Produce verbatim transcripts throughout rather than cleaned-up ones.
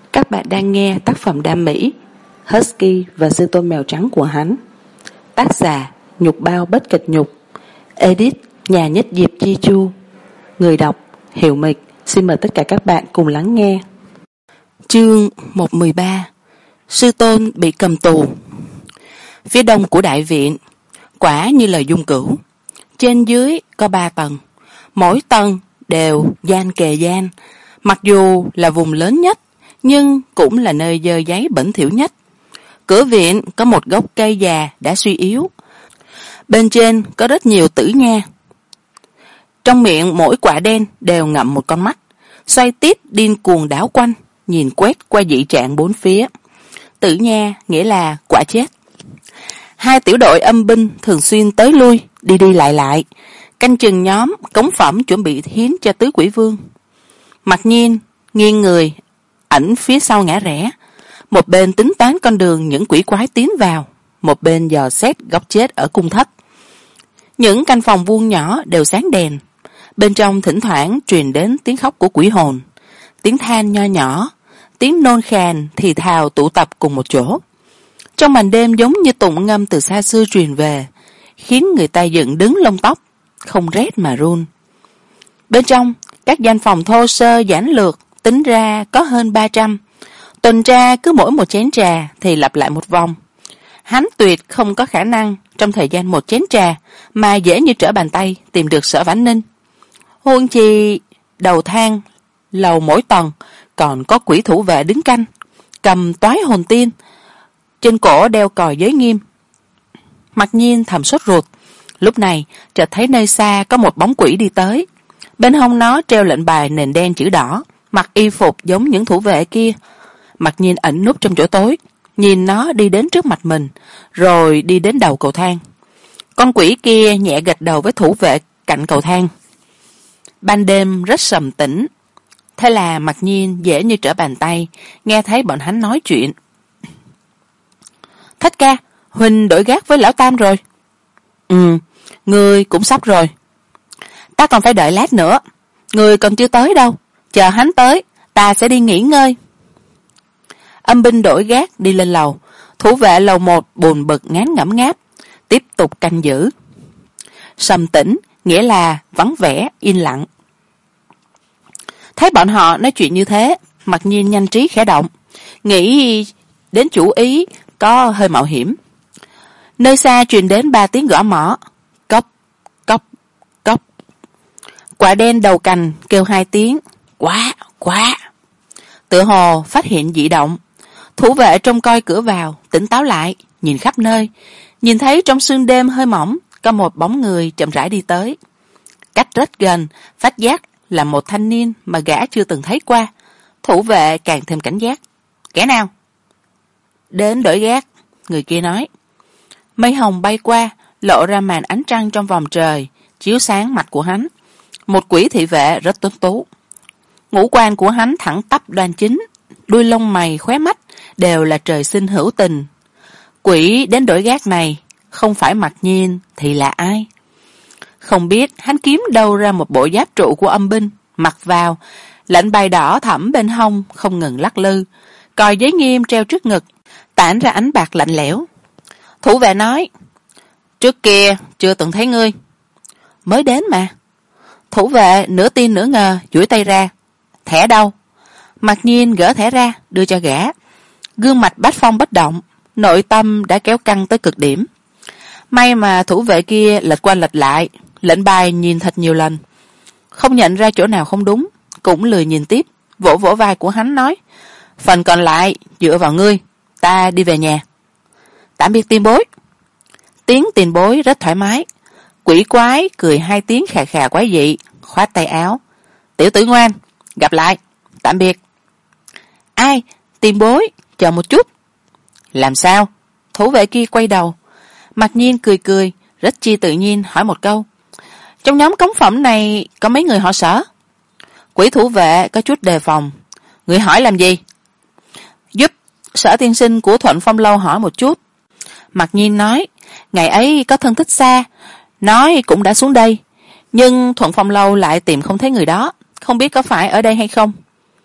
Các bạn đang nghe tác phẩm đam mỹ Husky và sư tôn mèo trắng của hắn. Tác giả Nhục Bao Bất Kịch Nhục. Edit Nhà Nhất Diệp Chi Chu. Người đọc Hiểu Mịch. Xin mời tất cả các bạn cùng lắng nghe. Chương một mười ba. Sư tôn bị cầm tù. Phía đông của đại viện, quả như lời Dung Cửu. Trên dưới có ba tầng, mỗi tầng đều gian kề gian. Mặc dù là vùng lớn nhất, nhưng cũng là nơi dơ giấy bẩn thỉu nhất. Cửa viện có một gốc cây già đã suy yếu. Bên trên có rất nhiều tử nha. Trong miệng mỗi quả đen đều ngậm một con mắt, xoay tít điên cuồng đảo quanh, nhìn quét qua dị trạng bốn phía. Tử nha nghĩa là quả chết. Hai tiểu đội âm binh thường xuyên tới lui, đi đi lại lại, canh chừng nhóm cống phẩm chuẩn bị hiến cho tứ quỷ vương. Mặc nhiên nghiêng người ẩn phía sau ngã rẽ, một bên tính toán con đường những quỷ quái tiến vào, một bên dò xét góc chết ở cung thất. Những căn phòng vuông nhỏ đều sáng đèn, bên trong thỉnh thoảng truyền đến tiếng khóc của quỷ hồn, tiếng than nho nhỏ, tiếng nôn khàn thì thào tụ tập cùng một chỗ. Trong màn đêm giống như tụng ngâm từ xa xưa truyền về, khiến người ta dựng đứng lông tóc, không rét mà run. Bên trong các danh phòng thô sơ giản lược tính ra có hơn ba trăm. Tuần tra cứ mỗi một chén trà thì lặp lại một vòng. Hắn tuyệt không có khả năng trong thời gian một chén trà mà dễ như trở bàn tay tìm được Sở Vãn Ninh. Huống chi đầu thang lầu mỗi tầng còn có quỷ thủ vệ đứng canh, cầm toái hồn tiên, trên cổ đeo còi giới nghiêm. Mặc nhiên thầm sốt ruột. Lúc này chợt thấy nơi xa có một bóng quỷ đi tới, bên hông nó treo lệnh bài nền đen chữ đỏ, mặc y phục giống những thủ vệ kia. Mặc nhiên ẩn núp trong chỗ tối, nhìn nó đi đến trước mặt mình, rồi đi đến đầu cầu thang. Con quỷ kia nhẹ gật đầu với thủ vệ cạnh cầu thang. Ban đêm rất sầm tĩnh, thế là Mặc nhiên dễ như trở bàn tay nghe thấy bọn hắn nói chuyện. Thất ca, huynh đổi gác với lão tam rồi. Ừ, ngươi cũng sắp rồi. Ta còn phải đợi lát nữa, người còn chưa tới đâu, chờ hắn tới ta sẽ đi nghỉ ngơi. Âm binh đổi gác đi lên lầu, thủ vệ lầu một buồn bực ngán ngẩm ngáp, tiếp tục canh giữ. Sầm tĩnh nghĩa là vắng vẻ yên lặng. Thấy bọn họ nói chuyện như thế, Mặc nhiên nhanh trí khẽ động, nghĩ đến chủ ý có hơi mạo hiểm. Nơi xa truyền đến ba tiếng gõ mõ, cốc cốc cốc. Quả đen đầu cành kêu hai tiếng, quá quá. Tựa hồ phát hiện dị động. Thủ vệ trông coi cửa vào tỉnh táo lại, nhìn khắp nơi, nhìn thấy trong sương đêm hơi mỏng có một bóng người chậm rãi đi tới. Cách rất gần, phát giác là một thanh niên mà gã chưa từng thấy qua. Thủ vệ càng thêm cảnh giác. Kẻ nào? Đến đổi gác, người kia nói. Mây hồng bay qua, lộ ra màn ánh trăng trong vòng trời, chiếu sáng mặt của hắn. Một quỷ thị vệ rất tuấn tú. Ngũ quan của hắn thẳng tắp đoan chính, đuôi lông mày khóe mắt đều là trời sinh hữu tình. Quỷ đến đổi gác này không phải Mặc nhiên thì là ai? Không biết hắn kiếm đâu ra một bộ giáp trụ của âm binh, mặc vào, lệnh bài đỏ thẫm bên hông không ngừng lắc lư, còi giới nghiêm treo trước ngực, tản ra ánh bạc lạnh lẽo. Thủ vệ nói, trước kia chưa từng thấy ngươi. Mới đến mà. Thủ vệ nửa tin nửa ngờ duỗi tay ra. Thẻ đâu? Mặc nhiên gỡ thẻ ra đưa cho gã. Gương mặt bách phong bất động, nội tâm đã kéo căng tới cực điểm. May mà thủ vệ kia lệch qua lệch lại, lệnh bài nhìn thật nhiều lần, không nhận ra chỗ nào không đúng, cũng lười nhìn tiếp, vỗ vỗ vai của hắn nói, phần còn lại dựa vào ngươi, ta đi về nhà. Tạm biệt tiền bối. Tiếng tiền bối rất thoải mái. Quỷ quái cười hai tiếng khà khà quái dị, khoát tay áo. Tiểu tử ngoan, gặp lại, tạm biệt. Ai? Tiền bối, chờ một chút. Làm sao? Thủ vệ kia quay đầu. Mặc nhiên cười cười, rất chi tự nhiên hỏi một câu. Trong nhóm cống phẩm này có mấy người họ Sở? Quỷ thủ vệ có chút đề phòng. Người hỏi làm gì? Giúp Sở tiên sinh của Thuận Phong Lâu hỏi một chút. Mặc nhiên nói, ngày ấy có thân thích xa, nói cũng đã xuống đây, nhưng Thuận Phong Lâu lại tìm không thấy người đó, không biết có phải ở đây hay không.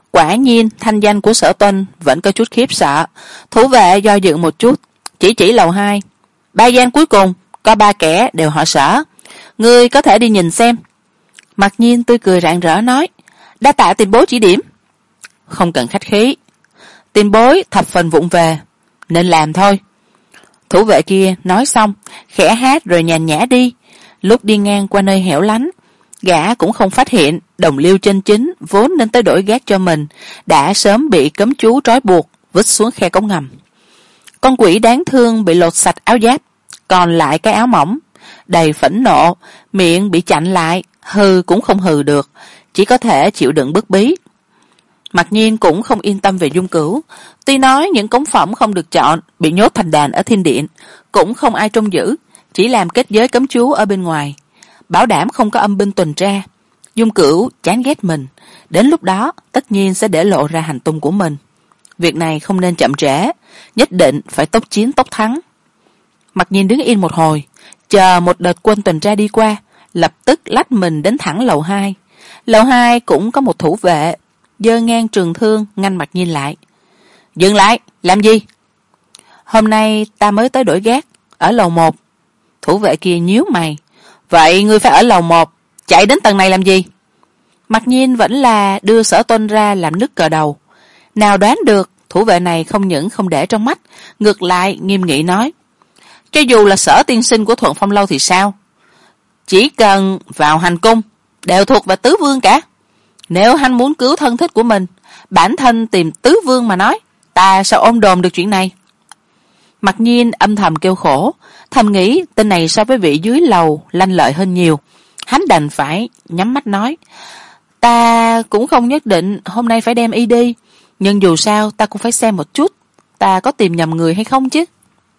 Quả nhiên thanh danh của Sở Tuân vẫn có chút khiếp sợ. Thủ vệ do dự một chút, chỉ chỉ lầu hai. Ba gian cuối cùng có ba kẻ đều họ Sở, ngươi có thể đi nhìn xem. Mặc Nhiên tươi cười rạng rỡ nói, đa tạ tiền bối chỉ điểm. Không cần khách khí, tiền bối thập phần vụng về, nên làm thôi. Thủ vệ kia nói xong khẽ hát rồi nhàn nhã đi. Lúc đi ngang qua nơi hẻo lánh, gã cũng không phát hiện đồng liêu chân chính vốn nên tới đổi gác cho mình đã sớm bị cấm chú trói buộc vứt xuống khe cống ngầm. Con quỷ đáng thương bị lột sạch áo giáp, còn lại cái áo mỏng, đầy phẫn nộ, miệng bị chặn lại, hừ cũng không hừ được, chỉ có thể chịu đựng bức bí. Mặc Nhiên cũng không yên tâm về Dung Cửu, tuy nói những cống phẩm không được chọn bị nhốt thành đàn ở thiên điện, cũng không ai trông giữ, chỉ làm kết giới cấm chú ở bên ngoài, bảo đảm không có âm binh tuần tra. Dung Cửu chán ghét mình, đến lúc đó tất nhiên sẽ để lộ ra hành tung của mình. Việc này không nên chậm trễ, nhất định phải tốc chiến tốc thắng. Mặc Nhiên đứng yên một hồi, chờ một đợt quân tuần tra đi qua, lập tức lách mình đến thẳng lầu hai. Lầu hai cũng có một thủ vệ giơ ngang trường thương ngăn Mặc Nhiên lại. Dừng lại, làm gì? Hôm nay ta mới tới đổi gác, ở lầu một. Thủ vệ kia nhíu mày. Vậy ngươi phải ở lầu một, chạy đến tầng này làm gì? Mặc Nhiên vẫn là đưa Sở Tuân ra làm nứt cờ đầu. Nào đoán được thủ vệ này không những không để trong mắt, ngược lại nghiêm nghị nói, cho dù là Sở tiên sinh của Thuận Phong Lâu thì sao? Chỉ cần vào hành cung đều thuộc về tứ vương cả. Nếu hắn muốn cứu thân thích của mình, bản thân tìm tứ vương mà nói, ta sao ôm đồm được chuyện này? Mặc Nhiên âm thầm kêu khổ, thầm nghĩ tên này so với vị dưới lầu lanh lợi hơn nhiều. Hắn đành phải nhắm mắt nói, ta cũng không nhất định hôm nay phải đem y đi, nhưng dù sao ta cũng phải xem một chút ta có tìm nhầm người hay không chứ.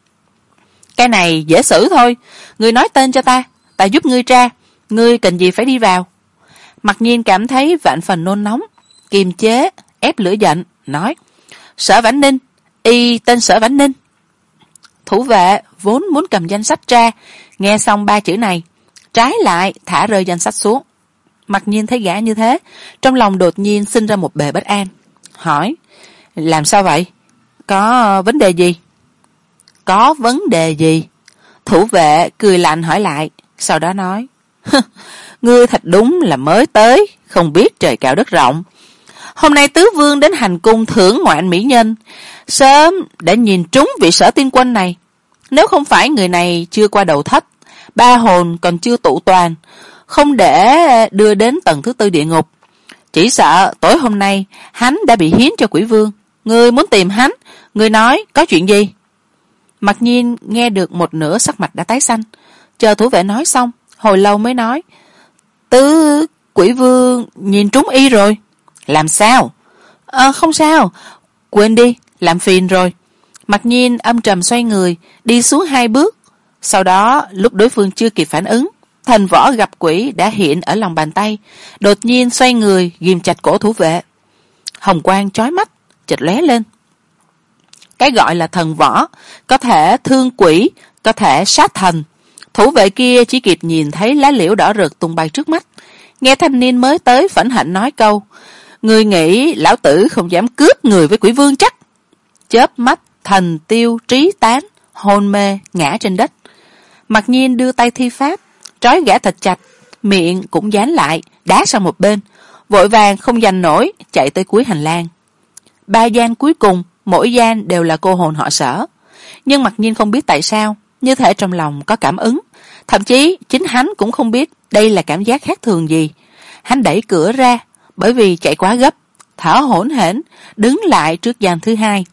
Cái này dễ xử thôi, ngươi nói tên cho ta, ta giúp ngươi tra, ngươi cần gì phải đi vào. Mặc Nhiên cảm thấy vạn phần nôn nóng, kiềm chế ép lửa giận nói, Sở Vãn Ninh, y tên Sở Vãn Ninh. Thủ vệ vốn muốn cầm danh sách tra, nghe xong ba chữ này, trái lại thả rơi danh sách xuống. Mặc Nhiên thấy gã như thế, trong lòng đột nhiên sinh ra một bề bất an, hỏi, làm sao vậy? Có vấn đề gì? Có vấn đề gì? Thủ vệ cười lạnh hỏi lại, sau đó nói, ngươi thật đúng là mới tới, không biết trời cao đất rộng. Hôm nay tứ vương đến hành cung thưởng ngoạn mỹ nhân, sớm đã nhìn trúng vị Sở tiên quân này. Nếu không phải người này chưa qua đầu thất, ba hồn còn chưa tụ toàn, không để đưa đến tầng thứ tư địa ngục, chỉ sợ tối hôm nay hắn đã bị hiến cho quỷ vương. Ngươi muốn tìm hắn, ngươi nói có chuyện gì? Mặc Nhiên nghe được một nửa sắc mặt đã tái xanh, chờ thủ vệ nói xong hồi lâu mới nói, tứ quỷ vương nhìn trúng y rồi. Làm sao? À, không sao, quên đi, làm phiền rồi. Mặc Nhiên âm trầm xoay người đi xuống hai bước, sau đó lúc đối phương chưa kịp phản ứng, thần võ gặp quỷ đã hiện ở lòng bàn tay, đột nhiên xoay người ghim chặt cổ thủ vệ. Hồng quang chói mắt chợt lóe lên. Cái gọi là thần võ có thể thương quỷ, có thể sát thần. Thủ vệ kia chỉ kịp nhìn thấy lá liễu đỏ rực tung bay trước mắt, nghe thanh niên mới tới phẫn hạnh nói câu, người nghĩ lão tử không dám cướp người với quỷ vương chắc? Chớp mắt thần tiêu trí tán, hôn mê ngã trên đất. Mặc Nhiên đưa tay thi pháp, trói gã thật chặt, miệng cũng dán lại, đá sang một bên, vội vàng không giành nổi chạy tới cuối hành lang. Ba gian cuối cùng, mỗi gian đều là cô hồn họ Sở, nhưng Mặc Nhiên không biết tại sao, như thể trong lòng có cảm ứng, thậm chí chính hắn cũng không biết đây là cảm giác khác thường gì. Hắn đẩy cửa ra, bởi vì chạy quá gấp, thở hổn hển đứng lại trước gian thứ hai.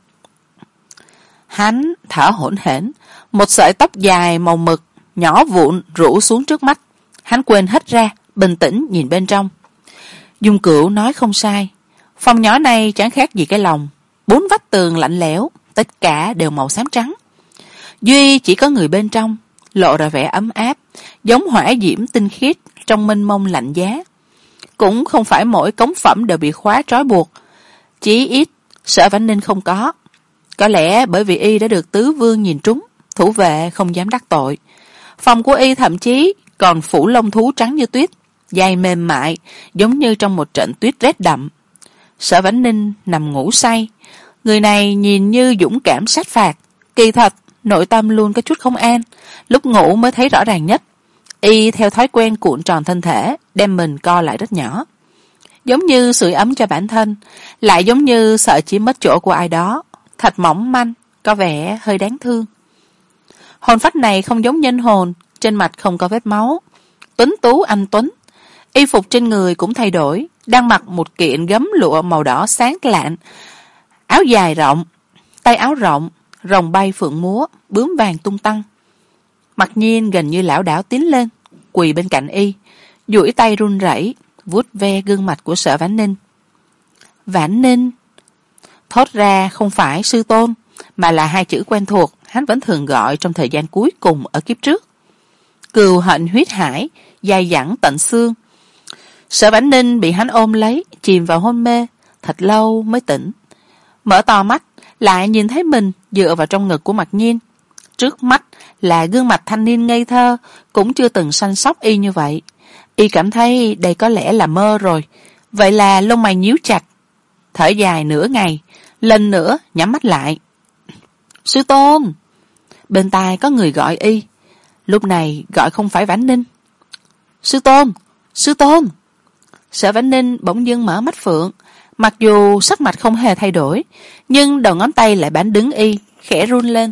Hắn thở hổn hển, một sợi tóc dài màu mực nhỏ vụn rủ xuống trước mắt. Hắn quên hết ra, bình tĩnh nhìn bên trong. Dung Cửu nói không sai, phòng nhỏ này chẳng khác gì cái lòng, bốn vách tường lạnh lẽo, tất cả đều màu xám trắng, duy chỉ có người bên trong lộ ra vẻ ấm áp, giống hỏa diễm tinh khiết trong mênh mông lạnh giá. Cũng không phải mỗi cống phẩm đều bị khóa trói buộc, chí ít Sở Vãn Ninh không có. Có lẽ bởi vì y đã được tứ vương nhìn trúng, thủ vệ không dám đắc tội. Phòng của y thậm chí còn phủ lông thú trắng như tuyết, dày mềm mại, giống như trong một trận tuyết rét đậm. Sở Vãnh Ninh nằm ngủ say. Người này nhìn như dũng cảm sát phạt, kỳ thật nội tâm luôn có chút không an, lúc ngủ mới thấy rõ ràng nhất. Y theo thói quen cuộn tròn thân thể, đem mình co lại rất nhỏ, giống như sưởi ấm cho bản thân, lại giống như sợ chiếm mất chỗ của ai đó, thật mỏng manh, có vẻ hơi đáng thương. Hồn phách này không giống nhân hồn, trên mặt không có vết máu, tuấn tú anh tuấn. Y phục trên người cũng thay đổi, đang mặc một kiện gấm lụa màu đỏ sáng lạn, áo dài rộng, tay áo rộng, rồng bay phượng múa, bướm vàng tung tăng. Mặc nhiên gần như lảo đảo tiến lên, quỳ bên cạnh Y, duỗi tay run rẩy vuốt ve gương mặt của Sở Vãn Ninh. Vãn Ninh, thốt ra không phải sư tôn, mà là hai chữ quen thuộc hắn vẫn thường gọi trong thời gian cuối cùng ở kiếp trước. Cừu hận huyết hải, dai dẳng tận xương. Sở Vãn Ninh bị hắn ôm lấy, chìm vào hôn mê, thật lâu mới tỉnh. Mở to mắt, lại nhìn thấy mình dựa vào trong ngực của Mặc Nhiên. Trước mắt là gương mặt thanh niên ngây thơ, cũng chưa từng săn sóc Y như vậy. Y cảm thấy đây có lẽ là mơ rồi, vậy là lông mày nhíu chặt. Thở dài nửa ngày, lần nữa nhắm mắt lại. Sư tôn! Bên tai có người gọi Y. Lúc này gọi không phải Vãn Ninh. Sư tôn! Sư tôn! Sở Vãn Ninh bỗng dưng mở mắt phượng, mặc dù sắc mặt không hề thay đổi, nhưng đầu ngón tay lại bám đứng Y, khẽ run lên.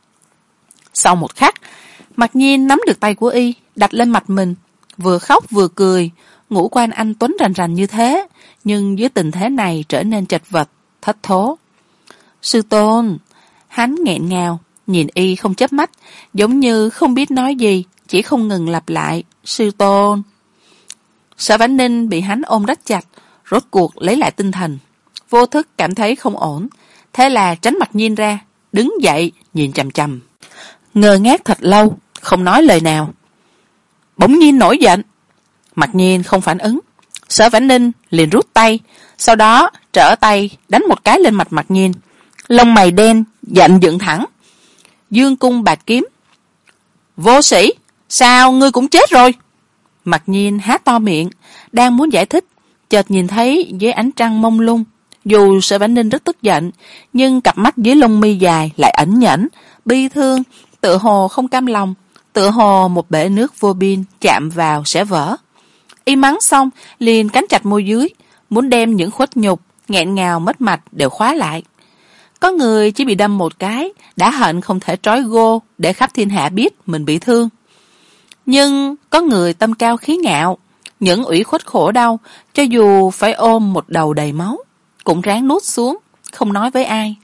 Sau một khắc, Mặc Nhiên nắm được tay của Y, đặt lên mặt mình, vừa khóc vừa cười. Ngũ quan anh tuấn rành rành như thế, nhưng dưới tình thế này trở nên chật vật, thất thố. Sư tôn! Hắn nghẹn ngào, nhìn Y không chớp mắt, giống như không biết nói gì, chỉ không ngừng lặp lại. Sư tôn! Sở Vãn Ninh bị hắn ôm rất chặt, rốt cuộc lấy lại tinh thần, vô thức cảm thấy không ổn, thế là tránh Mặc Nhiên ra, đứng dậy nhìn chằm chằm, ngơ ngác thật lâu, không nói lời nào. Bỗng nhiên nổi giận, Mặc Nhiên không phản ứng, Sở Vãn Ninh liền rút tay, sau đó trở tay đánh một cái lên mặt Mặc Nhiên. Lông mày đen giận dựng thẳng, dương cung bạt kiếm. Vô sĩ, sao ngươi cũng chết rồi? Mặc Nhiên há to miệng, đang muốn giải thích, chợt nhìn thấy dưới ánh trăng mông lung, dù Sở Vãn Ninh rất tức giận, nhưng cặp mắt dưới lông mi dài lại ẩn nhẫn, bi thương, tựa hồ không cam lòng, tựa hồ một bể nước vô biên chạm vào sẽ vỡ. Y mắng xong, liền cắn chặt môi dưới, muốn đem những khuất nhục, nghẹn ngào mất mạch đều khóa lại. Có người chỉ bị đâm một cái, đã hận không thể trói gô để khắp thiên hạ biết mình bị thương. Nhưng có người tâm cao khí ngạo, những ủy khuất khổ đau, cho dù phải ôm một đầu đầy máu, cũng ráng nuốt xuống, không nói với ai.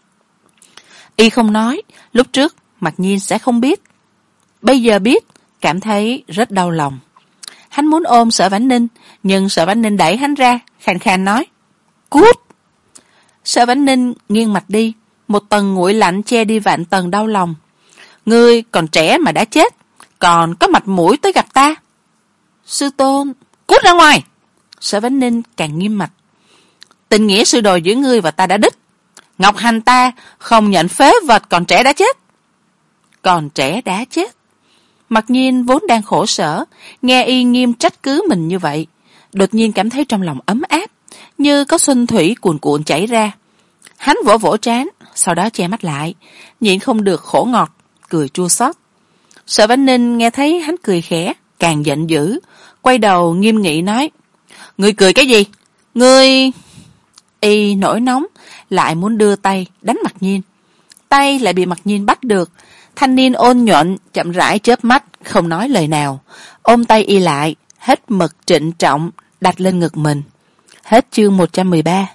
Y không nói, lúc trước Mặc Nhiên sẽ không biết. Bây giờ biết, cảm thấy rất đau lòng. Hắn muốn ôm Sở Vãn Ninh, nhưng Sở Vãn Ninh đẩy hắn ra, khàn khàn nói. Cút! Sở Vãn Ninh nghiêng mặt đi, một tầng nguội lạnh che đi vạn tầng đau lòng. Ngươi còn trẻ mà đã chết, còn có mặt mũi tới gặp ta? Sư tôn! Cút ra ngoài! Sở Vãn Ninh càng nghiêm mặt. Tình nghĩa sư đồi giữa ngươi và ta đã đứt. Ngọc Hành ta không nhận phế vật còn trẻ đã chết. Còn trẻ đã chết. Mặc Nhiên vốn đang khổ sở, nghe Y nghiêm trách cứ mình như vậy, đột nhiên cảm thấy trong lòng ấm áp, như có xuân thủy cuồn cuộn chảy ra. Hắn vỗ vỗ trán, sau đó che mắt lại, nhịn không được khổ ngọt, cười chua xót. Sở Vãn Ninh nghe thấy hắn cười khẽ, càng giận dữ, quay đầu nghiêm nghị nói. Ngươi cười cái gì? Ngươi... Y nổi nóng, lại muốn đưa tay đánh Mặc Nhiên. Tay lại bị Mặc Nhiên bắt được. Thanh niên ôn nhuận, chậm rãi chớp mắt, không nói lời nào, ôm tay Y lại, hết mực trịnh trọng, đặt lên ngực mình. Hết chương một trăm mười ba.